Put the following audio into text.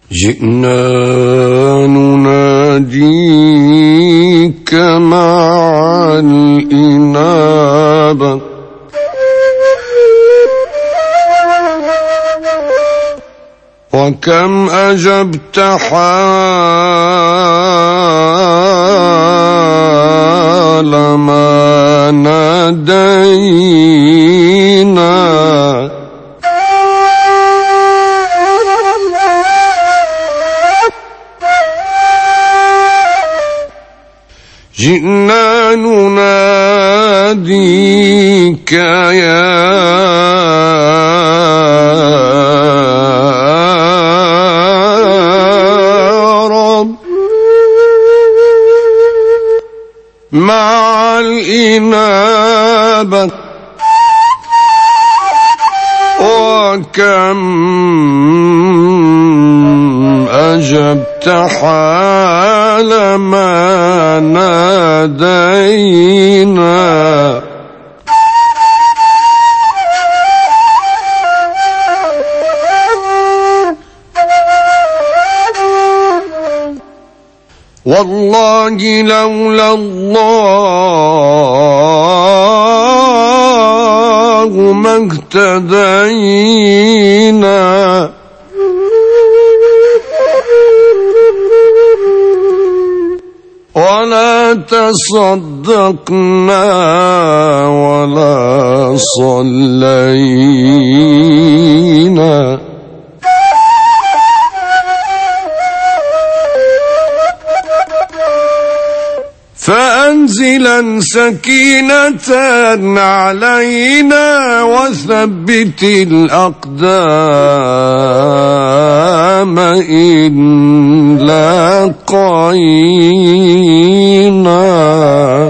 جئنا نناديك مع الإنابة وكم أجبت حال ما نادينا جئنا نناديك يا رب مع الإنابة وكم أجبت حال ما نادينا والله لولا الله ما اهتدينا ولا تصدقنا ولا صلينا فأنزلا سكينة علينا وثبت الأقدام إن لاقينا